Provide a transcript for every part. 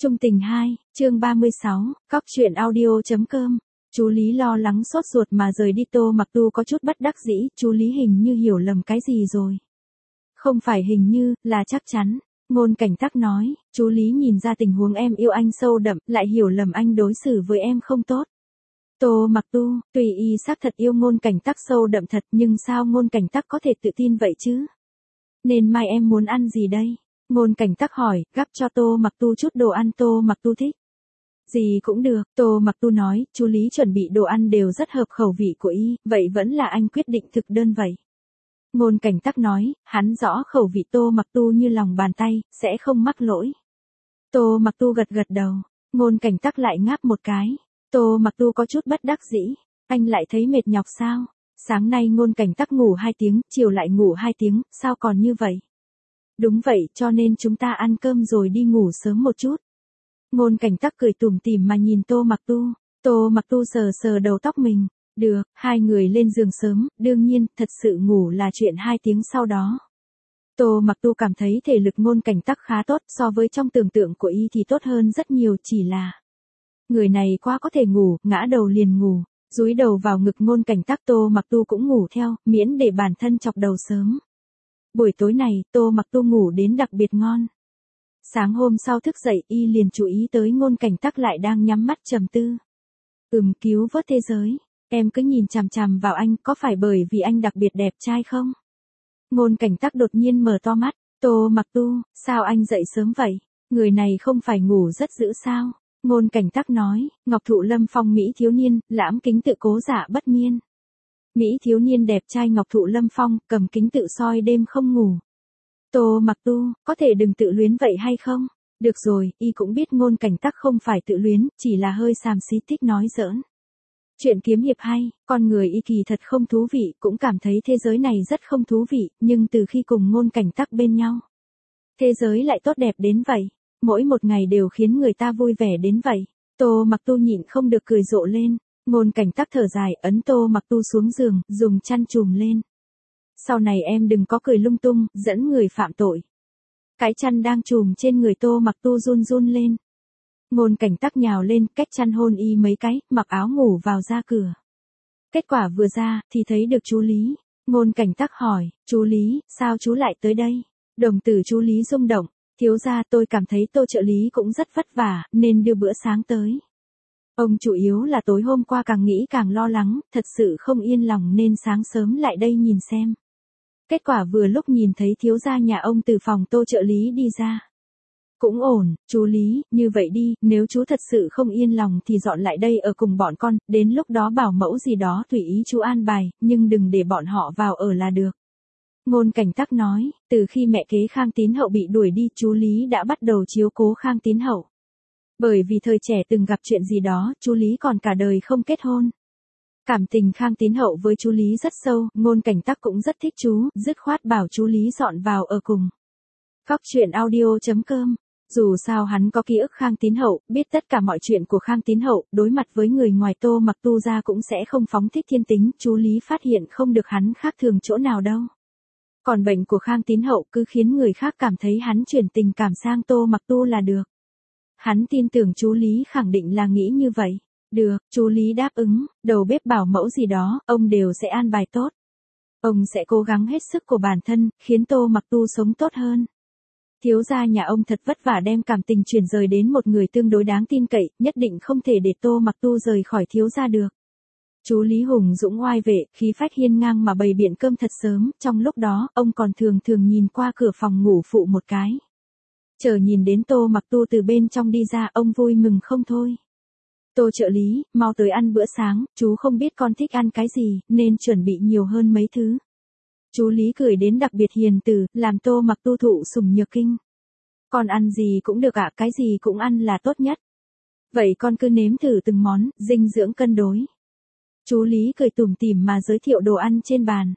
Trung tình 2, chương 36, Cóc truyện audio.com. Chú Lý lo lắng sốt ruột mà rời đi. Tô Mặc Tu có chút bất đắc dĩ, chú Lý hình như hiểu lầm cái gì rồi. Không phải hình như, là chắc chắn. Ngôn Cảnh Tắc nói, chú Lý nhìn ra tình huống em yêu anh sâu đậm, lại hiểu lầm anh đối xử với em không tốt. Tô Mặc Tu, tùy y xác thật yêu Ngôn Cảnh Tắc sâu đậm thật, nhưng sao Ngôn Cảnh Tắc có thể tự tin vậy chứ? Nên mai em muốn ăn gì đây? Ngôn Cảnh Tắc hỏi, gắp cho Tô Mặc Tu chút đồ ăn Tô Mặc Tu thích. Gì cũng được, Tô Mặc Tu nói, chú Lý chuẩn bị đồ ăn đều rất hợp khẩu vị của y, vậy vẫn là anh quyết định thực đơn vậy. Ngôn Cảnh Tắc nói, hắn rõ khẩu vị Tô Mặc Tu như lòng bàn tay, sẽ không mắc lỗi. Tô Mặc Tu gật gật đầu, Ngôn Cảnh Tắc lại ngáp một cái. Tô Mặc Tu có chút bất đắc dĩ, anh lại thấy mệt nhọc sao? Sáng nay Ngôn Cảnh Tắc ngủ 2 tiếng, chiều lại ngủ 2 tiếng, sao còn như vậy? Đúng vậy, cho nên chúng ta ăn cơm rồi đi ngủ sớm một chút. Ngôn Cảnh Tắc cười tủm tỉm mà nhìn Tô Mặc Tu. Tô Mặc Tu sờ sờ đầu tóc mình. Được, hai người lên giường sớm, đương nhiên, thật sự ngủ là chuyện 2 tiếng sau đó. Tô Mặc Tu cảm thấy thể lực Ngôn Cảnh Tắc khá tốt, so với trong tưởng tượng của y thì tốt hơn rất nhiều, chỉ là người này quá có thể ngủ, ngã đầu liền ngủ. Dúi đầu vào ngực Ngôn Cảnh Tắc, Tô Mặc Tu cũng ngủ theo, miễn để bản thân chọc đầu sớm. Buổi tối này, Tô Mặc Tu ngủ đến đặc biệt ngon. Sáng hôm sau thức dậy, y liền chú ý tới Ngôn Cảnh Tắc lại đang nhắm mắt trầm tư. Cứu vớt thế giới. Em cứ nhìn chằm chằm vào anh, có phải bởi vì anh đặc biệt đẹp trai không? Ngôn Cảnh Tắc đột nhiên mở to mắt. Tô Mặc Tu, sao anh dậy sớm vậy? Người này không phải ngủ rất dữ sao? Ngôn Cảnh Tắc nói, Ngọc Thụ Lâm Phong Mỹ thiếu niên, lãm kính tự cố giả bất miên. Mỹ thiếu niên đẹp trai Ngọc Thụ Lâm Phong, cầm kính tự soi đêm không ngủ. Tô Mặc Tu, có thể đừng tự luyến vậy hay không? Được rồi, y cũng biết Ngôn Cảnh Tắc không phải tự luyến, chỉ là hơi xàm xí thích nói giỡn. Chuyện kiếm hiệp hay, con người y kỳ thật không thú vị, cũng cảm thấy thế giới này rất không thú vị, nhưng từ khi cùng Ngôn Cảnh Tắc bên nhau, thế giới lại tốt đẹp đến vậy, mỗi một ngày đều khiến người ta vui vẻ đến vậy. Tô Mặc Tu nhịn không được cười rộ lên. Ngôn Cảnh Tắc thở dài, ấn Tô Mặc Tu xuống giường, dùng chăn trùm lên. Sau này em đừng có cười lung tung, dẫn người phạm tội. Cái chăn đang trùm trên người Tô Mặc Tu run run lên. Ngôn Cảnh Tắc nhào lên, cách chăn hôn y mấy cái, mặc áo ngủ vào ra cửa. Kết quả vừa ra, thì thấy được chú Lý. Ngôn Cảnh Tắc hỏi, chú Lý, sao chú lại tới đây? Đồng tử chú Lý rung động, thiếu gia, tôi cảm thấy Tô trợ lý cũng rất vất vả, nên đưa bữa sáng tới. Ông chủ yếu là tối hôm qua càng nghĩ càng lo lắng, thật sự không yên lòng nên sáng sớm lại đây nhìn xem. Kết quả vừa lúc nhìn thấy thiếu gia nhà ông từ phòng Tô trợ lý đi ra. Cũng ổn, chú Lý, như vậy đi, nếu chú thật sự không yên lòng thì dọn lại đây ở cùng bọn con, đến lúc đó bảo mẫu gì đó tùy ý chú an bài, nhưng đừng để bọn họ vào ở là được. Ngôn Cảnh Tắc nói, từ khi mẹ kế Khang Tín Hậu bị đuổi đi, chú Lý đã bắt đầu chiếu cố Khang Tín Hậu. Bởi vì thời trẻ từng gặp chuyện gì đó, chú Lý còn cả đời không kết hôn. Cảm tình Khang Tín Hậu với chú Lý rất sâu, Ngôn Cảnh Tắc cũng rất thích chú, dứt khoát bảo chú Lý dọn vào ở cùng. Cóc truyện audio.com. Dù sao hắn có ký ức Khang Tín Hậu, biết tất cả mọi chuyện của Khang Tín Hậu, đối mặt với người ngoài Tô Mặc Tu ra cũng sẽ không phóng thích thiên tính, chú Lý phát hiện không được hắn khác thường chỗ nào đâu. Còn bệnh của Khang Tín Hậu cứ khiến người khác cảm thấy hắn chuyển tình cảm sang Tô Mặc Tu là được. Hắn tin tưởng chú Lý khẳng định là nghĩ như vậy. Được, chú Lý đáp ứng, đầu bếp bảo mẫu gì đó, ông đều sẽ an bài tốt. Ông sẽ cố gắng hết sức của bản thân, khiến Tô Mặc Tu sống tốt hơn. Thiếu gia nhà ông thật vất vả đem cảm tình chuyển rời đến một người tương đối đáng tin cậy, nhất định không thể để Tô Mặc Tu rời khỏi thiếu gia được. Chú Lý hùng dũng oai vệ, khí phách hiên ngang mà bày biện cơm thật sớm, trong lúc đó, ông còn thường nhìn qua cửa phòng ngủ phụ một cái. Chờ nhìn đến Tô Mặc Tu từ bên trong đi ra, ông vui mừng không thôi. Tô trợ lý, mau tới ăn bữa sáng, chú không biết con thích ăn cái gì, nên chuẩn bị nhiều hơn mấy thứ. Chú Lý cười đến đặc biệt hiền từ, làm Tô Mặc Tu thụ sủng nhược kinh. Con ăn gì cũng được ạ, cái gì cũng ăn là tốt nhất. Vậy con cứ nếm thử từng món, dinh dưỡng cân đối. Chú Lý cười tủm tỉm mà giới thiệu đồ ăn trên bàn.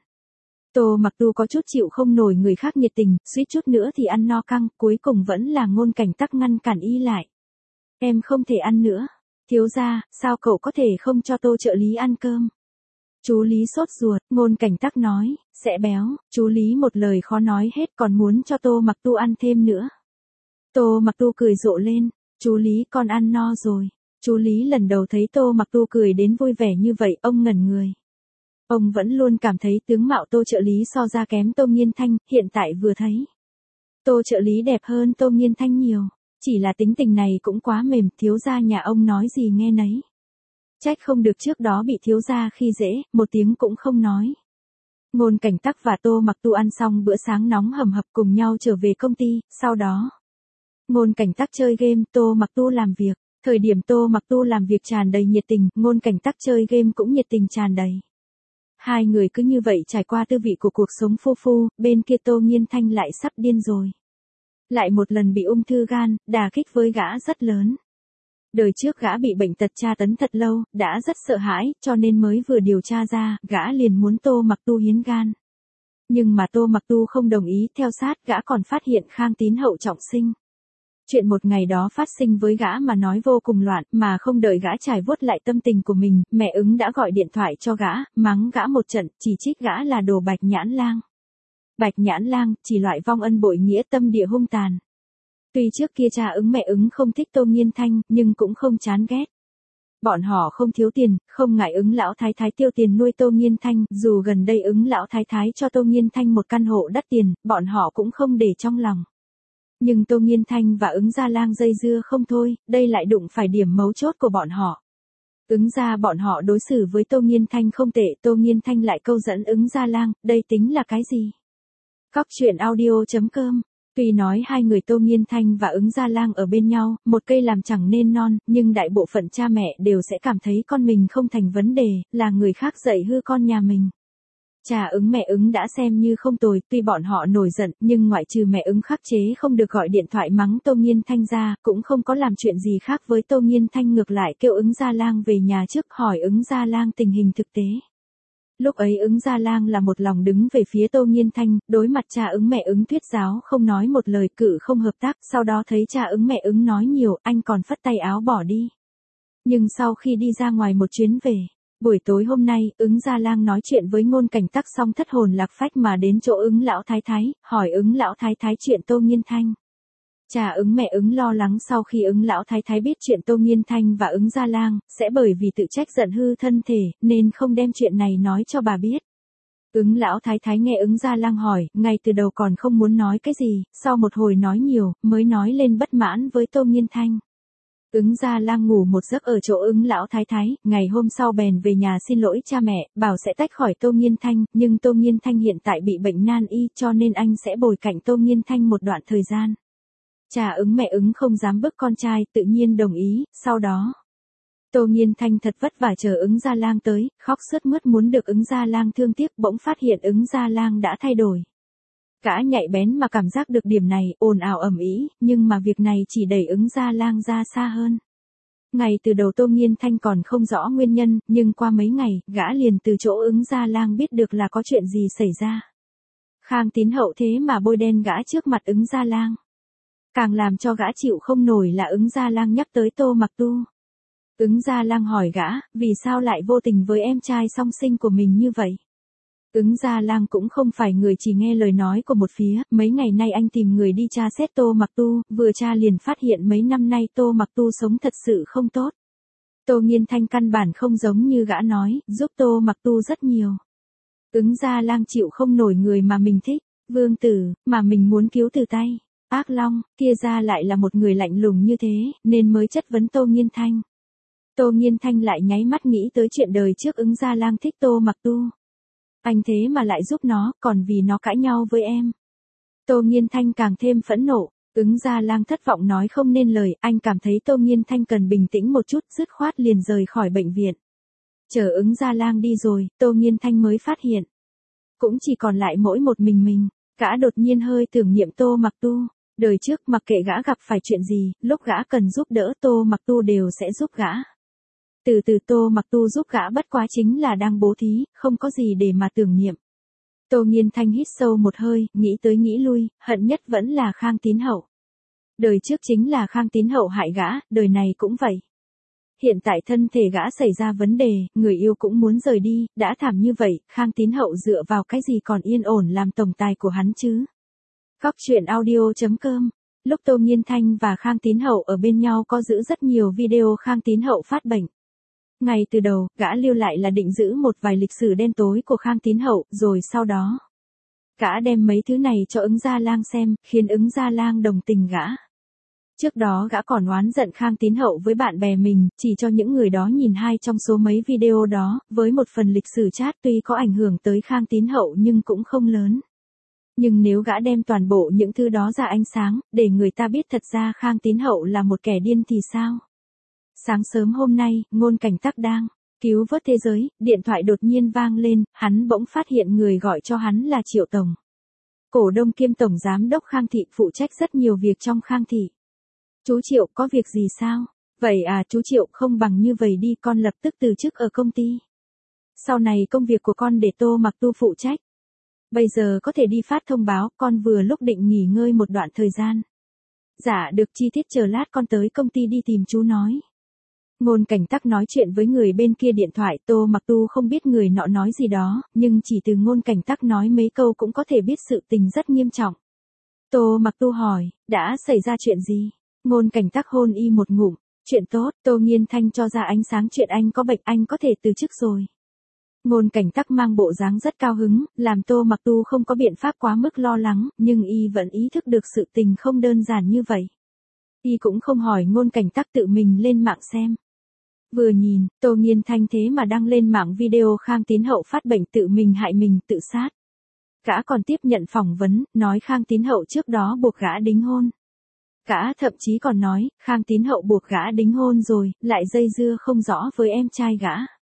Tô Mặc Tu có chút chịu không nổi người khác nhiệt tình, suýt chút nữa thì ăn no căng, cuối cùng vẫn là Ngôn Cảnh Tắc ngăn cản y lại. Em không thể ăn nữa. Thiếu gia, sao cậu có thể không cho Tô trợ lý ăn cơm? Chú Lý sốt ruột, Ngôn Cảnh Tắc nói, sẽ béo. Chú Lý một lời khó nói hết, còn muốn cho Tô Mặc Tu ăn thêm nữa. Tô Mặc Tu cười rộ lên, Chú Lý con ăn no rồi. Chú Lý lần đầu thấy Tô Mặc Tu cười đến vui vẻ như vậy, ông ngẩn người. Ông vẫn luôn cảm thấy tướng mạo Tô trợ lý so ra kém Tô Nghiên Thanh, hiện tại vừa thấy. Tô trợ lý đẹp hơn Tô Nghiên Thanh nhiều. Chỉ là tính tình này cũng quá mềm, thiếu gia nhà ông nói gì nghe nấy. Trách không được trước đó bị thiếu gia khi dễ, một tiếng cũng không nói. Ngôn Cảnh Tắc và Tô Mặc Tu ăn xong bữa sáng nóng hầm hập cùng nhau trở về công ty, sau đó. Ngôn Cảnh Tắc chơi game, Tô Mặc Tu làm việc. Thời điểm Tô Mặc Tu làm việc tràn đầy nhiệt tình, Ngôn Cảnh Tắc chơi game cũng nhiệt tình tràn đầy. Hai người cứ như vậy trải qua tư vị của cuộc sống phô phu, bên kia Tô Nghiên Thanh lại sắp điên rồi. Lại một lần bị ung thư gan, đả kích với gã rất lớn. Đời trước gã bị bệnh tật tra tấn thật lâu, đã rất sợ hãi, cho nên mới vừa điều tra ra, gã liền muốn Tô Mặc Tu hiến gan. Nhưng mà Tô Mặc Tu không đồng ý, theo sát gã còn phát hiện Khang Tín Hậu trọng sinh. Chuyện một ngày đó phát sinh với gã mà nói vô cùng loạn, mà không đợi gã trải vuốt lại tâm tình của mình, mẹ Ứng đã gọi điện thoại cho gã, mắng gã một trận, chỉ trích gã là đồ bạch nhãn lang. Bạch nhãn lang, chỉ loại vong ân bội nghĩa tâm địa hung tàn. Tuy trước kia cha Ứng mẹ Ứng không thích Tô Nghiên Thanh, nhưng cũng không chán ghét. Bọn họ không thiếu tiền, không ngại Ứng lão thái thái tiêu tiền nuôi Tô Nghiên Thanh, dù gần đây Ứng lão thái thái cho Tô Nghiên Thanh một căn hộ đắt tiền, bọn họ cũng không để trong lòng. Nhưng Tô Nghiên Thanh và Ứng Gia Lang dây dưa không thôi, đây lại đụng phải điểm mấu chốt của bọn họ. Ứng gia bọn họ đối xử với Tô Nghiên Thanh không tệ, Tô Nghiên Thanh lại câu dẫn Ứng Gia Lang, đây tính là cái gì? Cóc truyện audio.com. Tuy nói hai người Tô Nghiên Thanh và Ứng Gia Lang ở bên nhau, một cây làm chẳng nên non, nhưng đại bộ phận cha mẹ đều sẽ cảm thấy con mình không thành vấn đề, là người khác dạy hư con nhà mình. Cha Ứng mẹ Ứng đã xem như không tồi, tuy bọn họ nổi giận, nhưng ngoại trừ mẹ Ứng khắc chế không được gọi điện thoại mắng Tô Nghiên Thanh ra, cũng không có làm chuyện gì khác với Tô Nghiên Thanh, ngược lại kêu Ứng Gia Lang về nhà trước hỏi Ứng Gia Lang tình hình thực tế. Lúc ấy Ứng Gia Lang là một lòng đứng về phía Tô Nghiên Thanh, đối mặt cha Ứng mẹ Ứng thuyết giáo không nói một lời, cự không hợp tác, sau đó thấy cha Ứng mẹ Ứng nói nhiều, anh còn phất tay áo bỏ đi. Nhưng sau khi đi ra ngoài một chuyến về, buổi tối hôm nay, Ứng Gia Lang nói chuyện với Ngôn Cảnh Tắc xong thất hồn lạc phách mà đến chỗ Ứng lão thái thái, hỏi Ứng lão thái thái chuyện Tô Nghiên Thanh. Cha Ứng mẹ Ứng lo lắng sau khi Ứng lão thái thái biết chuyện Tô Nghiên Thanh và Ứng Gia Lang, sẽ bởi vì tự trách giận hư thân thể, nên không đem chuyện này nói cho bà biết. Ứng lão thái thái nghe Ứng Gia Lang hỏi, ngay từ đầu còn không muốn nói cái gì, sau một hồi nói nhiều, mới nói lên bất mãn với Tô Nghiên Thanh. Ứng Gia Lang ngủ một giấc ở chỗ Ứng lão thái thái, ngày hôm sau bèn về nhà xin lỗi cha mẹ, bảo sẽ tách khỏi Tô Nghiên Thanh, nhưng Tô Nghiên Thanh hiện tại bị bệnh nan y, cho nên anh sẽ bồi cạnh Tô Nghiên Thanh một đoạn thời gian. Cha Ứng mẹ Ứng không dám bức con trai, tự nhiên đồng ý, sau đó. Tô Nghiên Thanh thật vất vả chờ Ứng Gia Lang tới, khóc sướt mướt muốn được Ứng Gia Lang thương tiếc, bỗng phát hiện Ứng Gia Lang đã thay đổi. Gã nhạy bén mà cảm giác được điểm này, ồn ào ầm ĩ, nhưng mà việc này chỉ đẩy Ứng Gia Lang ra xa hơn. Ngày từ đầu Tô Nghiên Thanh còn không rõ nguyên nhân, nhưng qua mấy ngày, gã liền từ chỗ Ứng Gia Lang biết được là có chuyện gì xảy ra. Khang Tín Hậu thế mà bôi đen gã trước mặt Ứng Gia Lang. Càng làm cho gã chịu không nổi là Ứng Gia Lang nhắc tới Tô Mặc Tu. Ứng Gia Lang hỏi gã, vì sao lại vô tình với em trai song sinh của mình như vậy? Ứng Gia Lang cũng không phải người chỉ nghe lời nói của một phía, mấy ngày nay anh tìm người đi tra xét Tô Mặc Tu, vừa tra liền phát hiện mấy năm nay Tô Mặc Tu sống thật sự không tốt. Tô Nghiên Thanh căn bản không giống như gã nói, giúp Tô Mặc Tu rất nhiều. Ứng Gia Lang chịu không nổi người mà mình thích, vương tử, mà mình muốn cứu từ tay. Ác Long, kia ra lại là một người lạnh lùng như thế, nên mới chất vấn Tô Nghiên Thanh. Tô Nghiên Thanh lại nháy mắt nghĩ tới chuyện đời trước Ứng Gia Lang thích Tô Mặc Tu. Anh thế mà lại giúp nó, còn vì nó cãi nhau với em. Tô Nghiên Thanh càng thêm phẫn nộ, Ứng Gia Lang thất vọng nói không nên lời, anh cảm thấy Tô Nghiên Thanh cần bình tĩnh một chút, dứt khoát liền rời khỏi bệnh viện. Chờ Ứng Gia Lang đi rồi, Tô Nghiên Thanh mới phát hiện. Cũng chỉ còn lại mỗi một mình. Gã đột nhiên hơi tưởng niệm Tô Mặc Tu. Đời trước mặc kệ gã gặp phải chuyện gì, lúc gã cần giúp đỡ Tô Mặc Tu đều sẽ giúp gã. Từ từ Tô Mặc Tu giúp gã bất quá chính là đang bố thí, không có gì để mà tưởng niệm. Tô Nghiên Thanh hít sâu một hơi, nghĩ tới nghĩ lui, hận nhất vẫn là Khang Tín Hậu. Đời trước chính là Khang Tín Hậu hại gã, đời này cũng vậy. Hiện tại thân thể gã xảy ra vấn đề, người yêu cũng muốn rời đi, đã thảm như vậy, Khang Tín Hậu dựa vào cái gì còn yên ổn làm tổng tài của hắn chứ? Cóc truyện audio.com Lúc Tô Nghiên Thanh và Khang Tín Hậu ở bên nhau có giữ rất nhiều video Khang Tín Hậu phát bệnh. Ngay từ đầu, gã lưu lại là định giữ một vài lịch sử đen tối của Khang Tín Hậu, rồi sau đó, gã đem mấy thứ này cho Ứng Gia Lang xem, khiến Ứng Gia Lang đồng tình gã. Trước đó gã còn oán giận Khang Tín Hậu với bạn bè mình, chỉ cho những người đó nhìn hai trong số mấy video đó, với một phần lịch sử chat tuy có ảnh hưởng tới Khang Tín Hậu nhưng cũng không lớn. Nhưng nếu gã đem toàn bộ những thứ đó ra ánh sáng, để người ta biết thật ra Khang Tín Hậu là một kẻ điên thì sao? Sáng sớm hôm nay, Ngôn Cảnh Tắc đang cứu vớt thế giới, điện thoại đột nhiên vang lên, hắn bỗng phát hiện người gọi cho hắn là Triệu Tổng. Cổ đông kiêm tổng giám đốc Khang Thị, phụ trách rất nhiều việc trong Khang Thị. Chú Triệu, có việc gì sao? Vậy à chú Triệu, không bằng như vậy đi, con lập tức từ chức ở công ty. Sau này công việc của con để Tô Mặc Tu phụ trách. Bây giờ có thể đi phát thông báo, con vừa lúc định nghỉ ngơi một đoạn thời gian. Dạ được, chi tiết chờ lát con tới công ty đi tìm chú nói. Ngôn Cảnh Tắc nói chuyện với người bên kia điện thoại, Tô Mặc Tu không biết người nọ nói gì đó, nhưng chỉ từ Ngôn Cảnh Tắc nói mấy câu cũng có thể biết sự tình rất nghiêm trọng. Tô Mặc Tu hỏi, đã xảy ra chuyện gì? Ngôn Cảnh Tắc hôn y một ngụm, chuyện tốt, Tô Nghiên Thanh cho ra ánh sáng chuyện anh có bệnh, anh có thể từ chức rồi. Ngôn Cảnh Tắc mang bộ dáng rất cao hứng, làm Tô Mặc Tu không có biện pháp quá mức lo lắng, nhưng y vẫn ý thức được sự tình không đơn giản như vậy. Y cũng không hỏi Ngôn Cảnh Tắc tự mình lên mạng xem. Vừa nhìn, Tô Nghiên Thanh thế mà đăng lên mạng video Khang Tín Hậu phát bệnh tự mình hại mình, tự sát. Gã còn tiếp nhận phỏng vấn, nói Khang Tín Hậu trước đó buộc gã đính hôn. Gã thậm chí còn nói, Khang Tín Hậu buộc gã đính hôn rồi, lại dây dưa không rõ với em trai gã.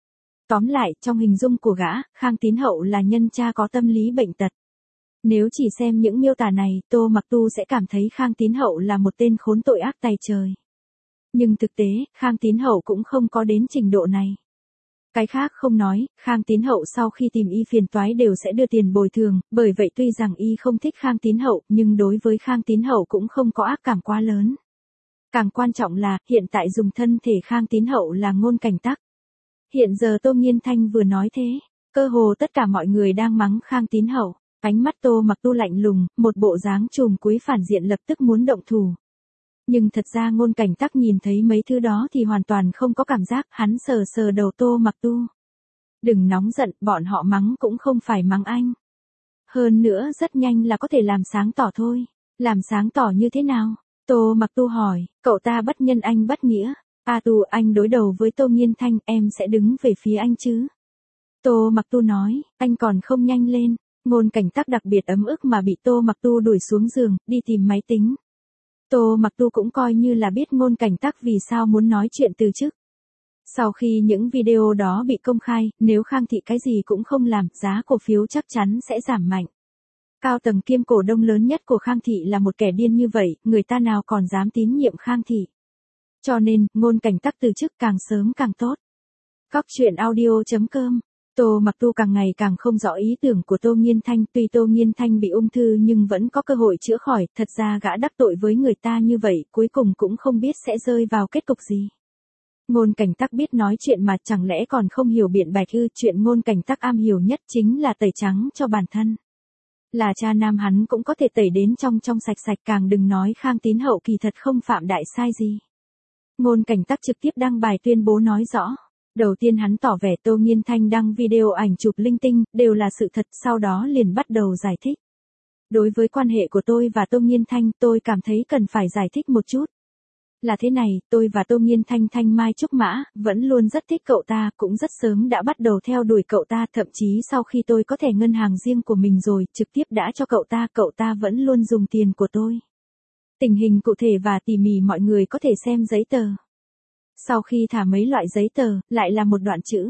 Tóm lại, trong hình dung của gã, Khang Tín Hậu là nhân cha có tâm lý bệnh tật. Nếu chỉ xem những miêu tả này, Tô Mặc Tu sẽ cảm thấy Khang Tín Hậu là một tên khốn tội ác tày trời. Nhưng thực tế, Khang Tín Hậu cũng không có đến trình độ này. Cái khác không nói, Khang Tín Hậu sau khi tìm y phiền toái đều sẽ đưa tiền bồi thường, bởi vậy tuy rằng y không thích Khang Tín Hậu, nhưng đối với Khang Tín Hậu cũng không có ác cảm quá lớn. Càng quan trọng là, hiện tại dùng thân thể Khang Tín Hậu là Ngôn Cảnh Tắc. Hiện giờ Tô Nghiên Thanh vừa nói thế, cơ hồ tất cả mọi người đang mắng Khang Tín Hậu, ánh mắt Tô Mặc Tu lạnh lùng, một bộ dáng trùm cuối phản diện lập tức muốn động thủ. Nhưng thật ra Ngôn Cảnh Tắc nhìn thấy mấy thứ đó thì hoàn toàn không có cảm giác, hắn sờ sờ đầu Tô Mặc Tu. Đừng nóng giận, bọn họ mắng cũng không phải mắng anh. Hơn nữa rất nhanh là có thể làm sáng tỏ thôi. Làm sáng tỏ như thế nào? Tô Mặc Tu hỏi, cậu ta bất nhân anh bất nghĩa. A Tu, anh đối đầu với Tô Nghiên Thanh, em sẽ đứng về phía anh chứ? Tô Mặc Tu nói, anh còn không nhanh lên. Ngôn Cảnh Tắc đặc biệt ấm ức mà bị Tô Mặc Tu đuổi xuống giường, đi tìm máy tính. Tô Mặc Tu cũng coi như là biết Ngôn Cảnh Tắc vì sao muốn nói chuyện từ chức. Sau khi những video đó bị công khai, nếu Khang Thị cái gì cũng không làm, giá cổ phiếu chắc chắn sẽ giảm mạnh. Cao tầng kiêm cổ đông lớn nhất của Khang Thị là một kẻ điên như vậy, người ta nào còn dám tín nhiệm Khang Thị. Cho nên, Ngôn Cảnh Tắc từ chức càng sớm càng tốt. Cóc truyện audio.com. Tô Mặc Tu càng ngày càng không rõ ý tưởng của Tô Nghiên Thanh, tuy Tô Nghiên Thanh bị ung thư nhưng vẫn có cơ hội chữa khỏi, thật ra gã đắc tội với người ta như vậy, cuối cùng cũng không biết sẽ rơi vào kết cục gì. Ngôn Cảnh Tắc biết nói chuyện mà chẳng lẽ còn không hiểu biện bạch ư? Chuyện Ngôn Cảnh Tắc am hiểu nhất chính là tẩy trắng cho bản thân. Là cha nam hắn cũng có thể tẩy đến trong sạch sạch, càng đừng nói Khang Tín Hậu kỳ thật không phạm đại sai gì. Ngôn Cảnh Tắc trực tiếp đăng bài tuyên bố nói rõ. Đầu tiên hắn tỏ vẻ Tô Nghiên Thanh đăng video ảnh chụp linh tinh, đều là sự thật, sau đó liền bắt đầu giải thích. Đối với quan hệ của tôi và Tô Nghiên Thanh, tôi cảm thấy cần phải giải thích một chút. Là thế này, tôi và Tô Nghiên Thanh thanh mai trúc mã, vẫn luôn rất thích cậu ta, cũng rất sớm đã bắt đầu theo đuổi cậu ta, thậm chí sau khi tôi có thẻ ngân hàng riêng của mình rồi, trực tiếp đã cho cậu ta vẫn luôn dùng tiền của tôi. Tình hình cụ thể và tỉ mỉ mọi người có thể xem giấy tờ. Sau khi thả mấy loại giấy tờ, lại là một đoạn chữ.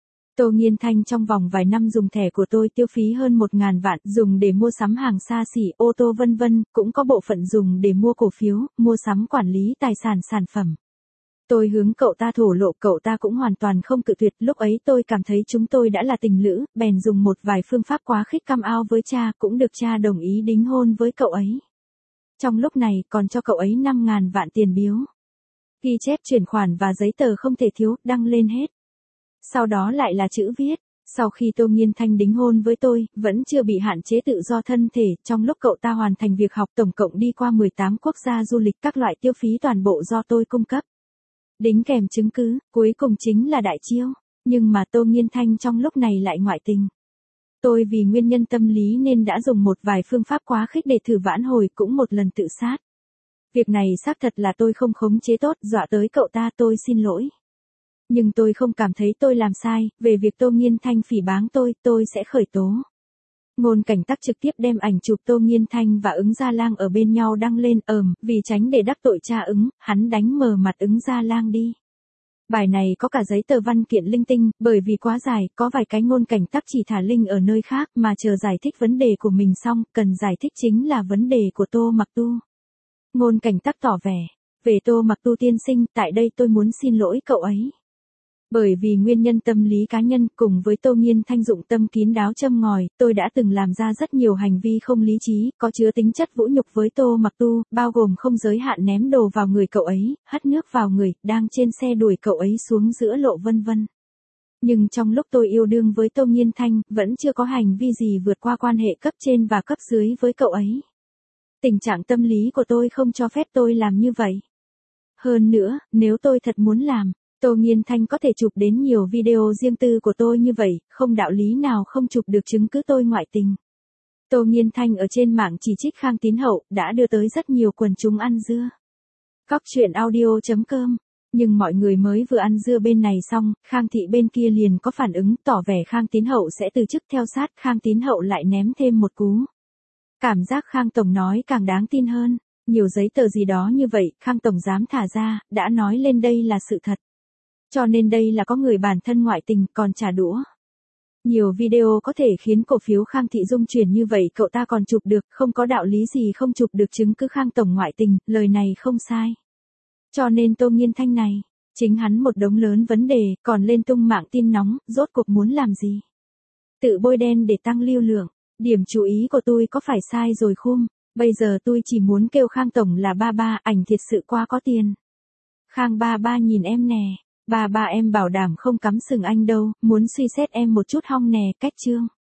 Tô Nghiên Thanh trong vòng vài năm dùng thẻ của tôi tiêu phí hơn 1.000 vạn, dùng để mua sắm hàng xa xỉ, ô tô vân vân, cũng có bộ phận dùng để mua cổ phiếu, mua sắm quản lý tài sản phẩm. Tôi hướng cậu ta thổ lộ, cậu ta cũng hoàn toàn không cự tuyệt, lúc ấy tôi cảm thấy chúng tôi đã là tình lữ, bèn dùng một vài phương pháp quá khích cam ao với cha, cũng được cha đồng ý đính hôn với cậu ấy. Trong lúc này còn cho cậu ấy 5.000 vạn tiền biếu. Ghi chép chuyển khoản và giấy tờ không thể thiếu, đăng lên hết. Sau đó lại là chữ viết, Sau khi Tô Nghiên Thanh đính hôn với tôi, vẫn chưa bị hạn chế tự do thân thể, trong lúc cậu ta hoàn thành việc học tổng cộng đi qua 18 quốc gia du lịch, các loại tiêu phí toàn bộ do tôi cung cấp. Đính kèm chứng cứ, cuối cùng chính là đại chiêu. Nhưng mà Tô Nghiên Thanh trong lúc này lại ngoại tình. Tôi vì nguyên nhân tâm lý nên đã dùng một vài phương pháp quá khích để thử vãn hồi, cũng một lần tự sát. Việc này xác thật là tôi không khống chế tốt, dọa tới cậu ta, tôi xin lỗi. Nhưng tôi không cảm thấy tôi làm sai, về việc Tô Nghiên Thanh phỉ báng tôi sẽ khởi tố. Ngôn Cảnh Tắc trực tiếp đem ảnh chụp Tô Nghiên Thanh và Ứng Gia Lang ở bên nhau đăng lên, vì tránh để đắc tội cha Ứng, hắn đánh mờ mặt Ứng Gia Lang đi. Bài này có cả giấy tờ văn kiện linh tinh, bởi vì quá dài, có vài cái Ngôn Cảnh Tắc chỉ thả link ở nơi khác mà chờ giải thích vấn đề của mình xong, cần giải thích chính là vấn đề của Tô Mặc Tu. Ngôn Cảnh Tắc tỏ vẻ, về Tô Mặc Tu tiên sinh, tại đây tôi muốn xin lỗi cậu ấy. Bởi vì nguyên nhân tâm lý cá nhân cùng với Tô Nghiên Thanh dụng tâm kín đáo châm ngòi, tôi đã từng làm ra rất nhiều hành vi không lý trí, có chứa tính chất vũ nhục với Tô Mặc Tu, bao gồm không giới hạn ném đồ vào người cậu ấy, hất nước vào người, đang trên xe đuổi cậu ấy xuống giữa lộ vân vân. Nhưng trong lúc tôi yêu đương với Tô Nghiên Thanh, vẫn chưa có hành vi gì vượt qua quan hệ cấp trên và cấp dưới với cậu ấy. Tình trạng tâm lý của tôi không cho phép tôi làm như vậy. Hơn nữa, nếu tôi thật muốn làm, Tô Nghiên Thanh có thể chụp đến nhiều video riêng tư của tôi như vậy, không đạo lý nào không chụp được chứng cứ tôi ngoại tình. Tô Nghiên Thanh ở trên mạng chỉ trích Khang Tín Hậu, đã đưa tới rất nhiều quần chúng ăn dưa. Cóc truyện audio.com. Nhưng mọi người mới vừa ăn dưa bên này xong, Khang Thị bên kia liền có phản ứng, tỏ vẻ Khang Tín Hậu sẽ từ chức theo sát, Khang Tín Hậu lại ném thêm một cú. Cảm giác Khang Tổng nói càng đáng tin hơn, nhiều giấy tờ gì đó như vậy, Khang Tổng dám thả ra, đã nói lên đây là sự thật. Cho nên đây là có người bản thân ngoại tình, còn trả đũa. Nhiều video có thể khiến cổ phiếu Khang Thị rung chuyển như vậy cậu ta còn chụp được, không có đạo lý gì không chụp được chứng cứ Khang Tổng ngoại tình, lời này không sai. Cho nên Tô Nghiên Thanh này, chính hắn một đống lớn vấn đề, còn lên tung mạng tin nóng, rốt cuộc muốn làm gì? Tự bôi đen để tăng lưu lượng, điểm chú ý của tôi có phải sai rồi không? Bây giờ tôi chỉ muốn kêu Khang Tổng là ba ba, ảnh thiệt sự quá có tiền. Khang ba ba nhìn em nè. Ba ba em bảo đảm không cắm sừng anh đâu, muốn suy xét em một chút hong nè, cách chương.